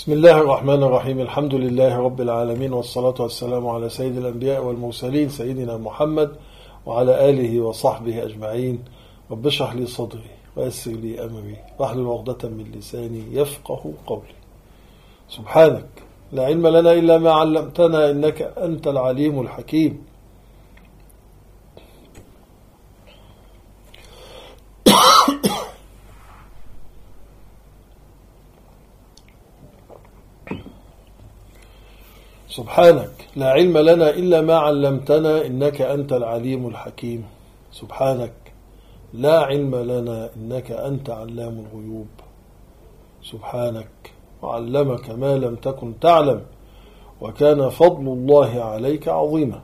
بسم الله الرحمن الرحيم. الحمد لله رب العالمين، والصلاة والسلام على سيد الأنبياء والمرسلين سيدنا محمد وعلى آله وصحبه أجمعين. رب اشرح لي صدري ويسر لي أمري واحلل عقدة من لساني يفقه قولي. سبحانك لا علم لنا إلا ما علمتنا إنك أنت العليم الحكيم. سبحانك لا علم لنا إلا ما علمتنا إنك أنت العليم الحكيم. سبحانك لا علم لنا إنك أنت علام الغيوب. سبحانك وعلمك ما لم تكن تعلم وكان فضل الله عليك عظيما.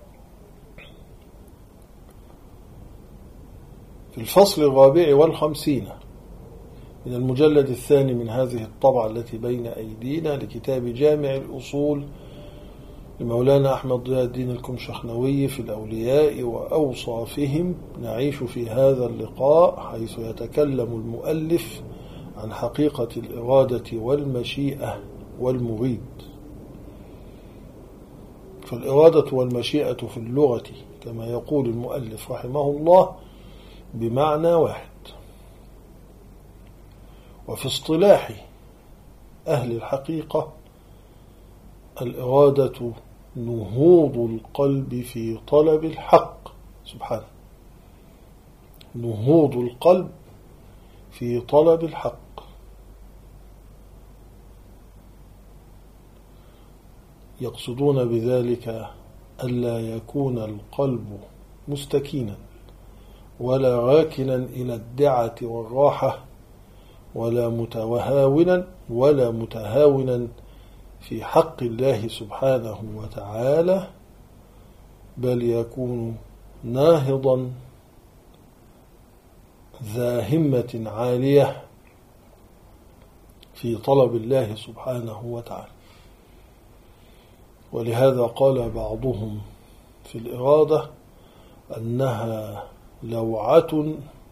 في الفصل 54 من المجلد الثاني من هذه الطبعة التي بين أيدينا لكتاب جامع الأصول لمولانا أحمد ضياء الدين الكمشخنوي في الأولياء وأوصافهم، نعيش في هذا اللقاء حيث يتكلم المؤلف عن حقيقة الإرادة والمشيئة والمريد. فالإرادة والمشيئة في اللغة كما يقول المؤلف رحمه الله بمعنى واحد، وفي اصطلاح أهل الحقيقة الإرادة نهوض القلب في طلب الحق. سبحانه، نهوض القلب في طلب الحق. يقصدون بذلك ألا يكون القلب مستكينا ولا راكنا إلى الدعة والراحة ولا متهاونا في حق الله سبحانه وتعالى، بل يكون ناهضا ذا همة عالية في طلب الله سبحانه وتعالى. ولهذا قال بعضهم في الإرادة أنها لوعة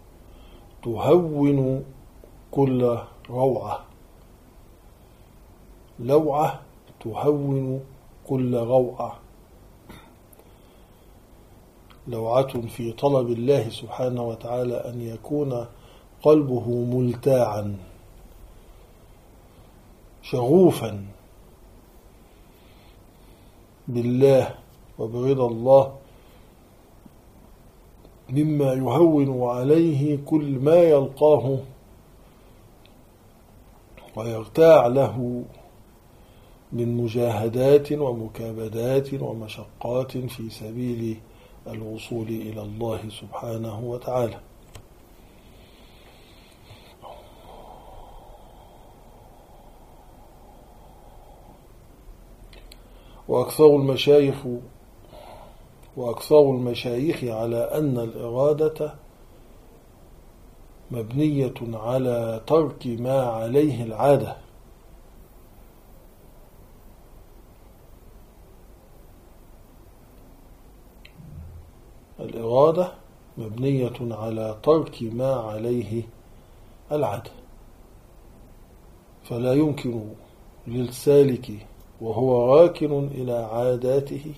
تهون كل روعة. لوعة تهون كل روعة. لوعة في طلب الله سبحانه وتعالى أن يكون قلبه ملتاعا شغوفا بالله وبرضا الله، مما يهون عليه كل ما يلقاه ويرتاع له من مجاهدات ومكابدات ومشقات في سبيل الوصول إلى الله سبحانه وتعالى. وأكثر المشايخ على أن الإرادة مبنية على ترك ما عليه العادة. الإرادة مبنية على ترك ما عليه العادة، فلا يمكن للسالك وهو راكن إلى عاداته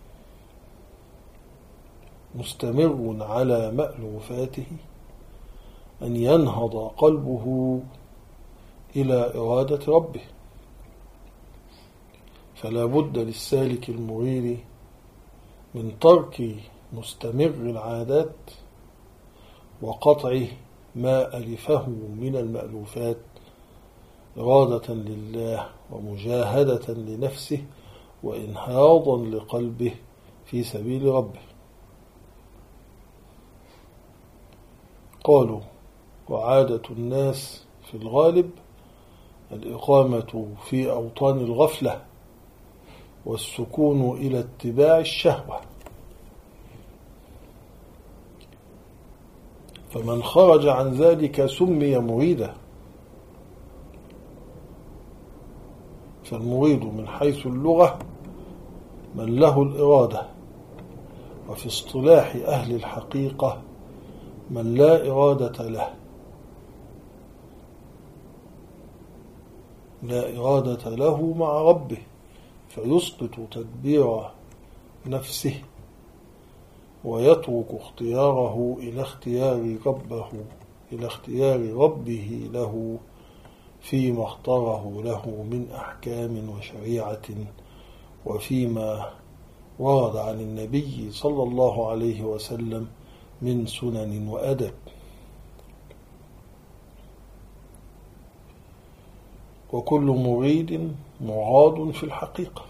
مستمر على مألوفاته أن ينهض قلبه إلى إرادة ربه. فلا بد للسالك المريد من ترك مستمر العادات وقطع ما ألفه من المألوفات إرادة لله ومجاهدة لنفسه وإنهاضا لقلبه في سبيل ربه. قالوا: وعادة الناس في الغالب الإقامة في أوطان الغفلة والسكون إلى اتباع الشهوة، فمن خرج عن ذلك سمي مريدا. فالمريد من حيث اللغة من له الإرادة، وفي اصطلاح أهل الحقيقة من لا إرادة له. لا إرادة له مع ربه، فيسقط تدبير نفسه ويترك اختياره إلى اختيار ربه له فيما اختاره له من أحكام وشريعة، وفيما ورد عن النبي صلى الله عليه وسلم من سنن وأدب. وكل مريد مراد في الحقيقة،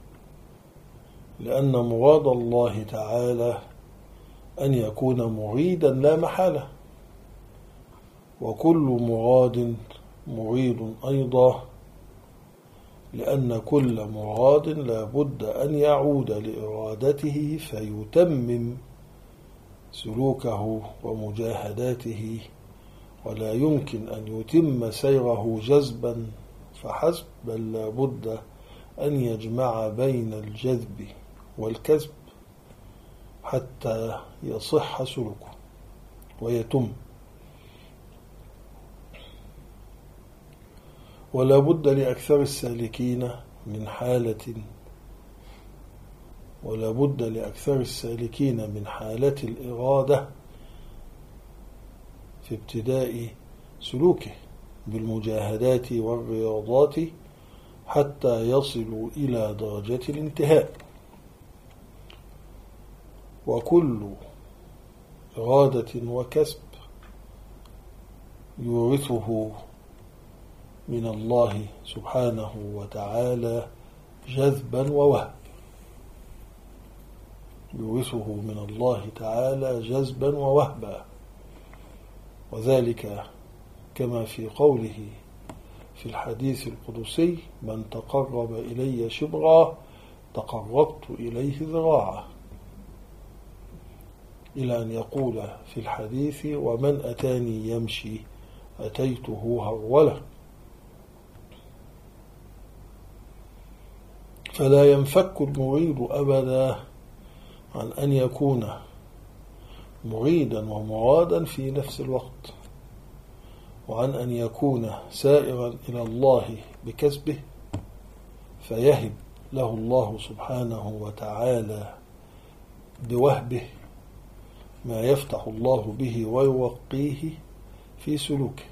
لأن مراد الله تعالى أن يكون مريدا لا محالة، وكل مراد مريد أيضا، لأن كل مراد لا بد أن يعود لإرادته فيتمم سلوكه ومجاهداته، ولا يمكن أن يتم سيره جذبا فحسب، بل لا بد أن يجمع بين الجذب والكسب حتى يصح سلوكه ويتم. ولا بد لأكثر السالكين من حالة الإرادة في ابتداء سلوكه بالمجاهدات والرياضات حتى يصلوا إلى درجة الانتهاء. وكل إرادة وكسب يورثه من الله سبحانه وتعالى جذبا ووهب، وذلك كما في قوله في الحديث القدسي: من تقرب إلي شبرا تقربت إليه ذراعا، إلى أن يقول في الحديث: ومن أتاني يمشي أتيته هرولة. فلا ينفك المريد أبدا عن أن يكون مريدا ومرادا في نفس الوقت، وعن أن يكون سائرا إلى الله بكسبه، فيهب له الله سبحانه وتعالى بوهبه ما يفتح الله به ويوقيه في سلوكه.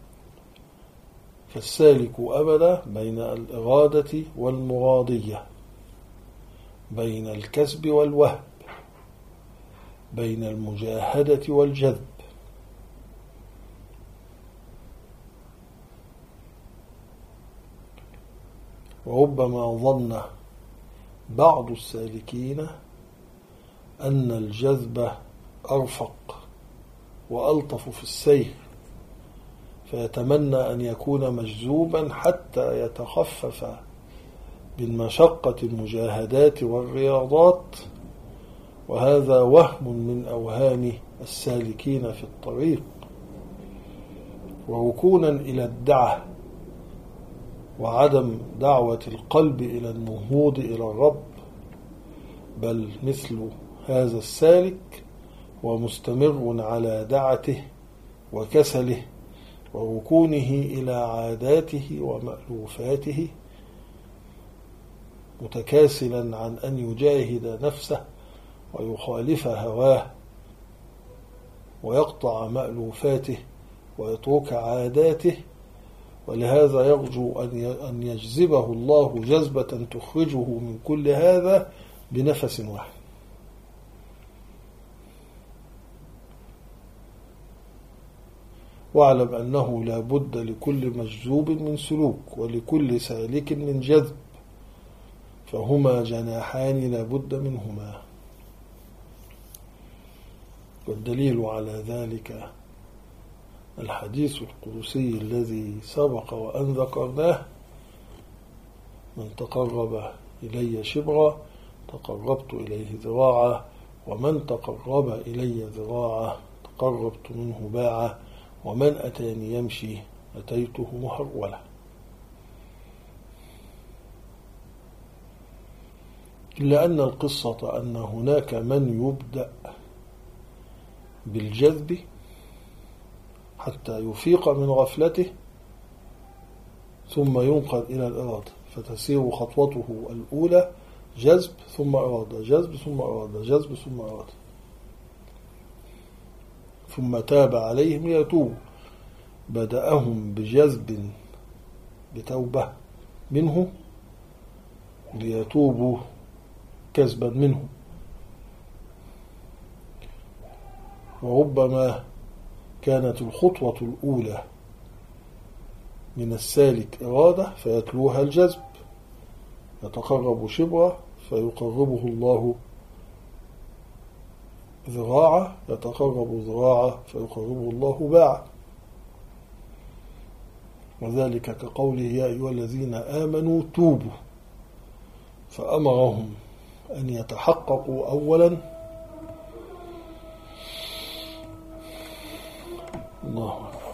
فالسالك أبدا بين الإرادة والمرادية، بين الكسب والوهب، بين المجاهدة والجذب. وربما ظن بعض السالكين أن الجذب أرفق وألطف في السير، فيتمنى أن يكون مجذوبا حتى يتخفف بالمشقة المجاهدات والرياضات، وهذا وهم من أوهام السالكين في الطريق، وركونا إلى الدعة وعدم دعوة القلب إلى النهوض إلى الرب، بل مثل هذا السالك ومستمر على دعته وكسله وركونه إلى عاداته ومألوفاته، متكاسلا عن أن يجاهد نفسه ويخالف هواه ويقطع مألوفاته ويترك عاداته. ولهذا يرجو أن يجذبه الله جذبة تخرجه من كل هذا بنفس واحد. واعلم أنه لا بد لكل مجذوب من سلوك ولكل سالك من جذب، فهما جناحان لا بد منهما. والدليل على ذلك الحديث القدسي الذي سبق وأن ذكرناه: من تقرب إلي شبرا تقربت إليه ذراعا، ومن تقرب إلي ذراعا تقربت منه باعا، ومن أتاني يمشي أتيته هرولة. إلا أن القصة أن هناك من يبدأ بالجذب حتى يفيق من غفلته، ثم ينقل إلى الإرادة، فتسير خطوته الأولى جذب ثم إرادة، جذب ثم إرادة، جذب ثم إرادة، ثم تاب عليهم ليتوبوا. بدأهم بجذب بتوبة منه ليتوبوا كذبا منه. وربما كانت الخطوة الأولى من السالك إرادة فيتلوها الجذب، يتقرب شبرا فيقربه الله ذراعا، يتقرب ذراعا فيقربه الله باعا. وذلك كقوله يا أيها الذين آمنوا توبوا، فأمرهم أن يتحققوا أولا الله أكبر.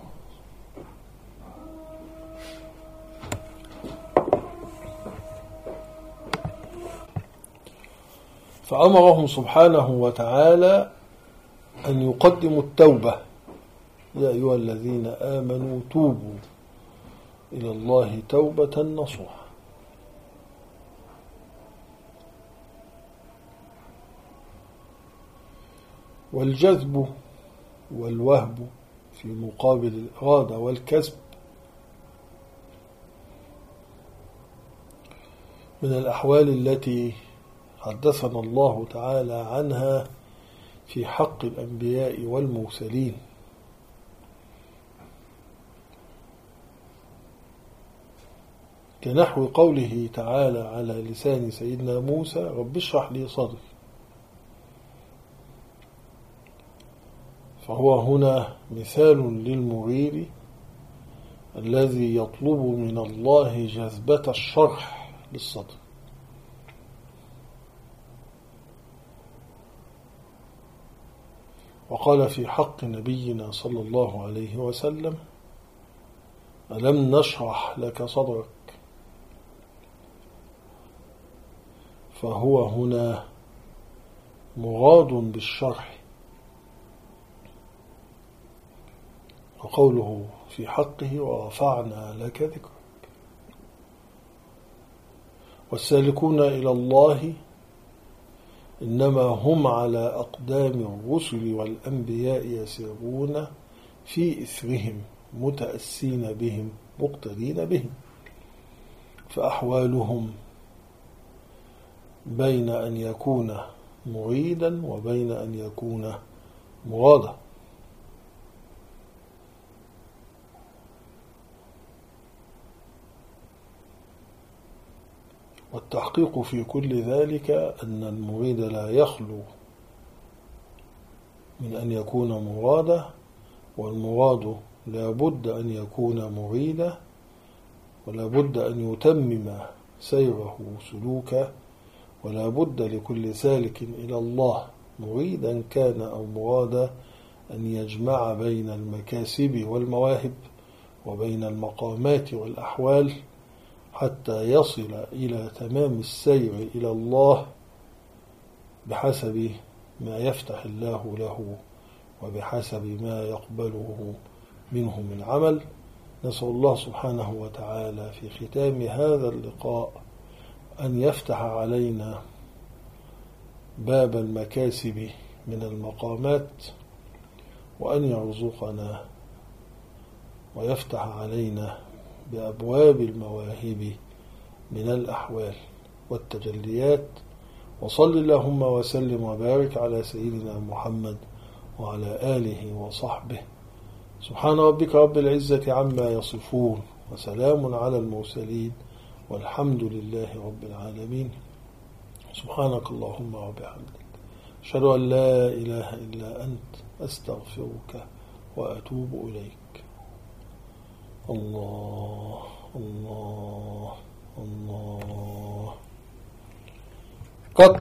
فأمرهم سبحانه وتعالى أن يقدموا التوبة، يا أيها الذين آمنوا توبوا إلى الله توبة نصوحا. والجذب والوهب في مقابل الإرادة والكسب من الأحوال التي حدثنا الله تعالى عنها في حق الأنبياء والمرسلين، كنحو قوله تعالى على لسان سيدنا موسى رب اشرح لي صدري. فهو هنا مثال للمريد الذي يطلب من الله جذبة الشرح للصدر. وقال في حق نبينا صلى الله عليه وسلم ألم نشرح لك صدرك. فهو هنا مراد بالشرح. وقوله في حقه ورفعنا لك ذكرك. والسالكون إلى الله إنما هم على أقدام الرسل والأنبياء يسيرون في إثرهم متأسين بهم مقتدين بهم، فأحوالهم بين أن يكون مريدا وبين أن يكون مرادا. والتحقيق في كل ذلك أن المريد لا يخلو من أن يكون مرادا، والمراد لا بد أن يكون مريدا، ولا بد أن يتمم سيره سلوكا، ولا بد لكل سالك إلى الله مريدا كان أو مرادا أن يجمع بين المكاسب والمواهب وبين المقامات والأحوال حتى يصل إلى تمام السير إلى الله بحسب ما يفتح الله له وبحسب ما يقبله منه من عمل. نسأل الله سبحانه وتعالى في ختام هذا اللقاء أن يفتح علينا باب المكاسب من المقامات، وأن يرزقنا ويفتح علينا بأبواب المواهب من الأحوال والتجليات. وصل اللهم وسلم وبارك على سيدنا محمد وعلى آله وصحبه. سبحان ربك رب العزة عما يصفون، وسلام على المرسلين، والحمد لله رب العالمين. سبحانك اللهم وبحمدك، أشهد أن لا إله إلا أنت، أستغفرك وأتوب إليك. الله الله الله.